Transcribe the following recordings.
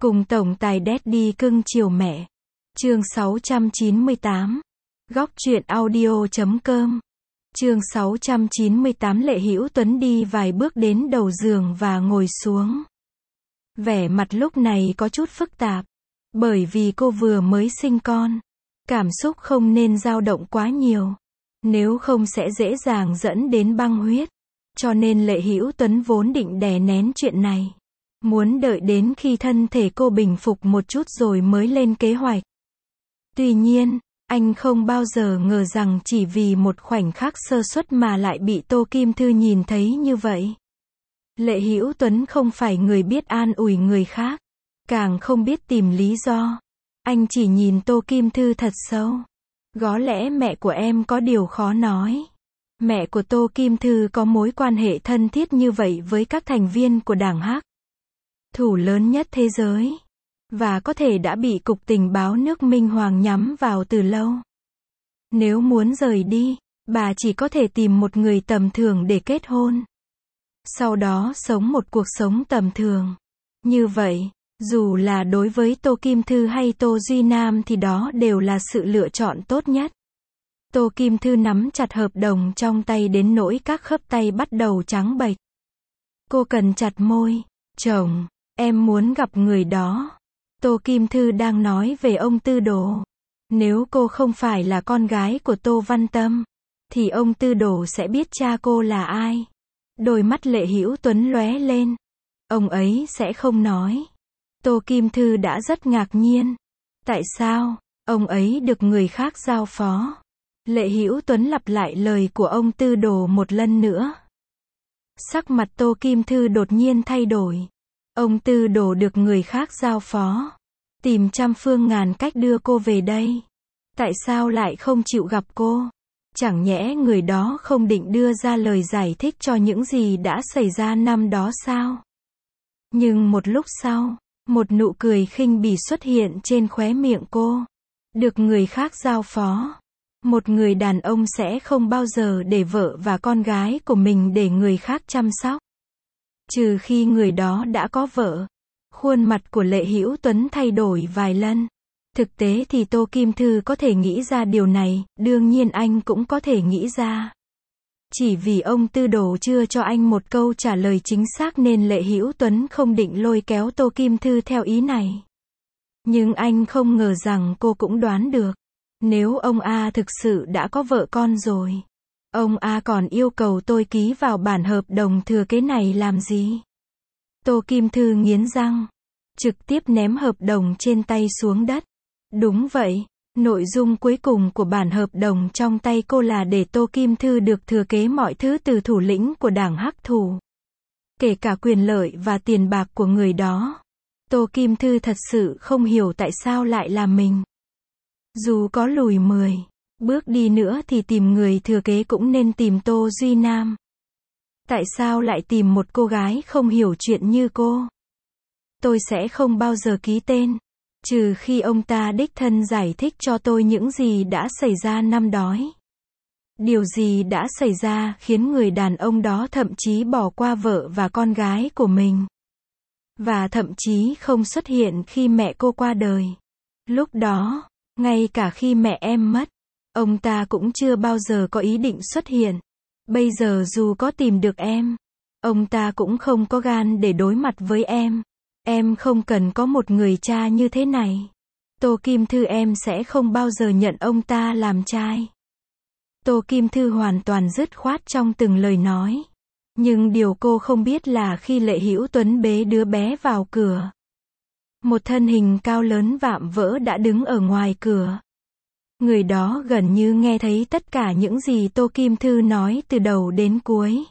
Cùng tổng tài Daddy cưng chiều mẹ. Chương 698. Góc truyện audio.com. Chương 698. Lệ Hữu Tuấn đi vài bước đến đầu giường và ngồi xuống. Vẻ mặt lúc này có chút phức tạp, bởi vì cô vừa mới sinh con. Cảm xúc không nên dao động quá nhiều, nếu không sẽ dễ dàng dẫn đến băng huyết. Cho nên Lệ Hữu Tuấn vốn định đè nén chuyện này, muốn đợi đến khi thân thể cô bình phục một chút rồi mới lên kế hoạch. Tuy nhiên, anh không bao giờ ngờ rằng chỉ vì một khoảnh khắc sơ suất mà lại bị Tô Kim Thư nhìn thấy như vậy. Lệ Hữu Tuấn không phải người biết an ủi người khác, càng không biết tìm lý do. Anh chỉ nhìn Tô Kim Thư thật sâu. Có lẽ mẹ của em có điều khó nói. Mẹ của Tô Kim Thư có mối quan hệ thân thiết như vậy với các thành viên của đảng Hắc, thủ lớn nhất thế giới, và có thể đã bị Cục Tình báo nước Minh Hoàng nhắm vào từ lâu. Nếu muốn rời đi, bà chỉ có thể tìm một người tầm thường để kết hôn, sau đó sống một cuộc sống tầm thường. Như vậy, dù là đối với Tô Kim Thư hay Tô Duy Nam thì đó đều là sự lựa chọn tốt nhất. Tô Kim Thư nắm chặt hợp đồng trong tay đến nỗi các khớp tay bắt đầu trắng bệch. Cô cắn chặt môi. Chồng, em muốn gặp người đó. Tô Kim Thư đang nói về ông Tư Đồ. Nếu cô không phải là con gái của Tô Văn Tâm, thì ông Tư Đồ sẽ biết cha cô là ai. Đôi mắt Lệ Hữu Tuấn lóe lên. Ông ấy sẽ không nói. Tô Kim Thư đã rất ngạc nhiên. Tại sao, ông ấy được người khác giao phó? Lệ Hữu Tuấn lặp lại lời của ông Tư Đồ một lần nữa. Sắc mặt Tô Kim Thư đột nhiên thay đổi. Ông Tư Đồ được người khác giao phó, tìm trăm phương ngàn cách đưa cô về đây. Tại sao lại không chịu gặp cô? Chẳng nhẽ người đó không định đưa ra lời giải thích cho những gì đã xảy ra năm đó sao? Nhưng một lúc sau, một nụ cười khinh bỉ xuất hiện trên khóe miệng cô. Được người khác giao phó. Một người đàn ông sẽ không bao giờ để vợ và con gái của mình để người khác chăm sóc. Trừ khi người đó đã có vợ. Khuôn mặt của Lệ Hữu Tuấn thay đổi vài lần. Thực tế thì Tô Kim Thư có thể nghĩ ra điều này, đương nhiên anh cũng có thể nghĩ ra. Chỉ vì ông Tư Đồ chưa cho anh một câu trả lời chính xác nên Lệ Hữu Tuấn không định lôi kéo Tô Kim Thư theo ý này. Nhưng anh không ngờ rằng cô cũng đoán được. Nếu ông A thực sự đã có vợ con rồi, ông A còn yêu cầu tôi ký vào bản hợp đồng thừa kế này làm gì? Tô Kim Thư nghiến răng, trực tiếp ném hợp đồng trên tay xuống đất. Đúng vậy, nội dung cuối cùng của bản hợp đồng trong tay cô là để Tô Kim Thư được thừa kế mọi thứ từ thủ lĩnh của đảng Hắc Thủ, kể cả quyền lợi và tiền bạc của người đó. Tô Kim Thư thật sự không hiểu tại sao lại là mình. Dù có lùi 10 bước đi nữa thì tìm người thừa kế cũng nên tìm Tô Duy Nam. Tại sao lại tìm một cô gái không hiểu chuyện như cô? Tôi sẽ không bao giờ ký tên, trừ khi ông ta đích thân giải thích cho tôi những gì đã xảy ra năm đó. Điều gì đã xảy ra khiến người đàn ông đó thậm chí bỏ qua vợ và con gái của mình. Và thậm chí không xuất hiện khi mẹ cô qua đời. Lúc đó, ngay cả khi mẹ em mất, ông ta cũng chưa bao giờ có ý định xuất hiện. Bây giờ dù có tìm được em, ông ta cũng không có gan để đối mặt với em. Em không cần có một người cha như thế này. Tô Kim Thư, em sẽ không bao giờ nhận ông ta làm trai. Tô Kim Thư hoàn toàn dứt khoát trong từng lời nói. Nhưng điều cô không biết là khi Lệ Hữu Tuấn bế đứa bé vào cửa, một thân hình cao lớn vạm vỡ đã đứng ở ngoài cửa. Người đó gần như nghe thấy tất cả những gì Tô Kim Thư nói từ đầu đến cuối.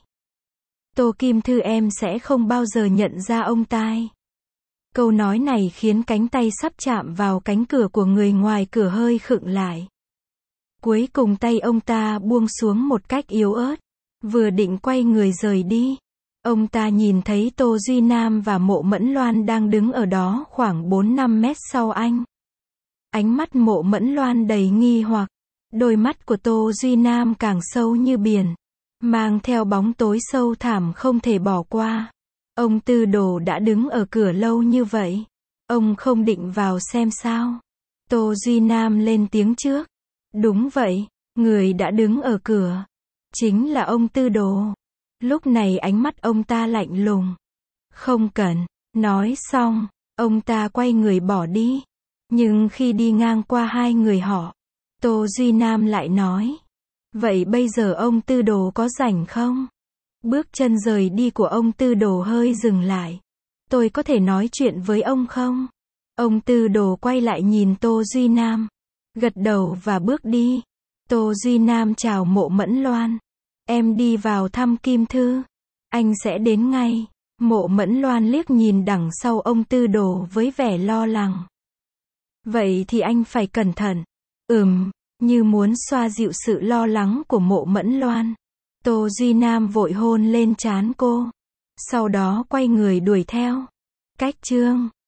Tô Kim Thư, em sẽ không bao giờ nhận ra ông ta. Câu nói này khiến cánh tay sắp chạm vào cánh cửa của người ngoài cửa hơi khựng lại. Cuối cùng tay ông ta buông xuống một cách yếu ớt. Vừa định quay người rời đi, ông ta nhìn thấy Tô Duy Nam và Mộ Mẫn Loan đang đứng ở đó khoảng 4-5 mét sau anh. Ánh mắt Mộ Mẫn Loan đầy nghi hoặc, đôi mắt của Tô Duy Nam càng sâu như biển, mang theo bóng tối sâu thẳm không thể bỏ qua. Ông Tư Đồ đã đứng ở cửa lâu như vậy. Ông không định vào xem sao? Tô Duy Nam lên tiếng trước. Đúng vậy, người đã đứng ở cửa. Chính là ông Tư Đồ. Lúc này ánh mắt ông ta lạnh lùng. Không cần. Nói xong, ông ta quay người bỏ đi. Nhưng khi đi ngang qua hai người họ, Tô Duy Nam lại nói. Vậy bây giờ ông Tư Đồ có rảnh không? Bước chân rời đi của ông Tư Đồ hơi dừng lại. Tôi có thể nói chuyện với ông không? Ông Tư Đồ quay lại nhìn Tô Duy Nam. Gật đầu và bước đi. Tô Duy Nam chào Mộ Mẫn Loan. Em đi vào thăm Kim Thư. Anh sẽ đến ngay. Mộ Mẫn Loan liếc nhìn đằng sau ông Tư Đồ với vẻ lo lắng. Vậy thì anh phải cẩn thận. Như muốn xoa dịu sự lo lắng của Mộ Mẫn Loan. Tô Duy Nam vội hôn lên trán cô. Sau đó quay người đuổi theo. Cách chương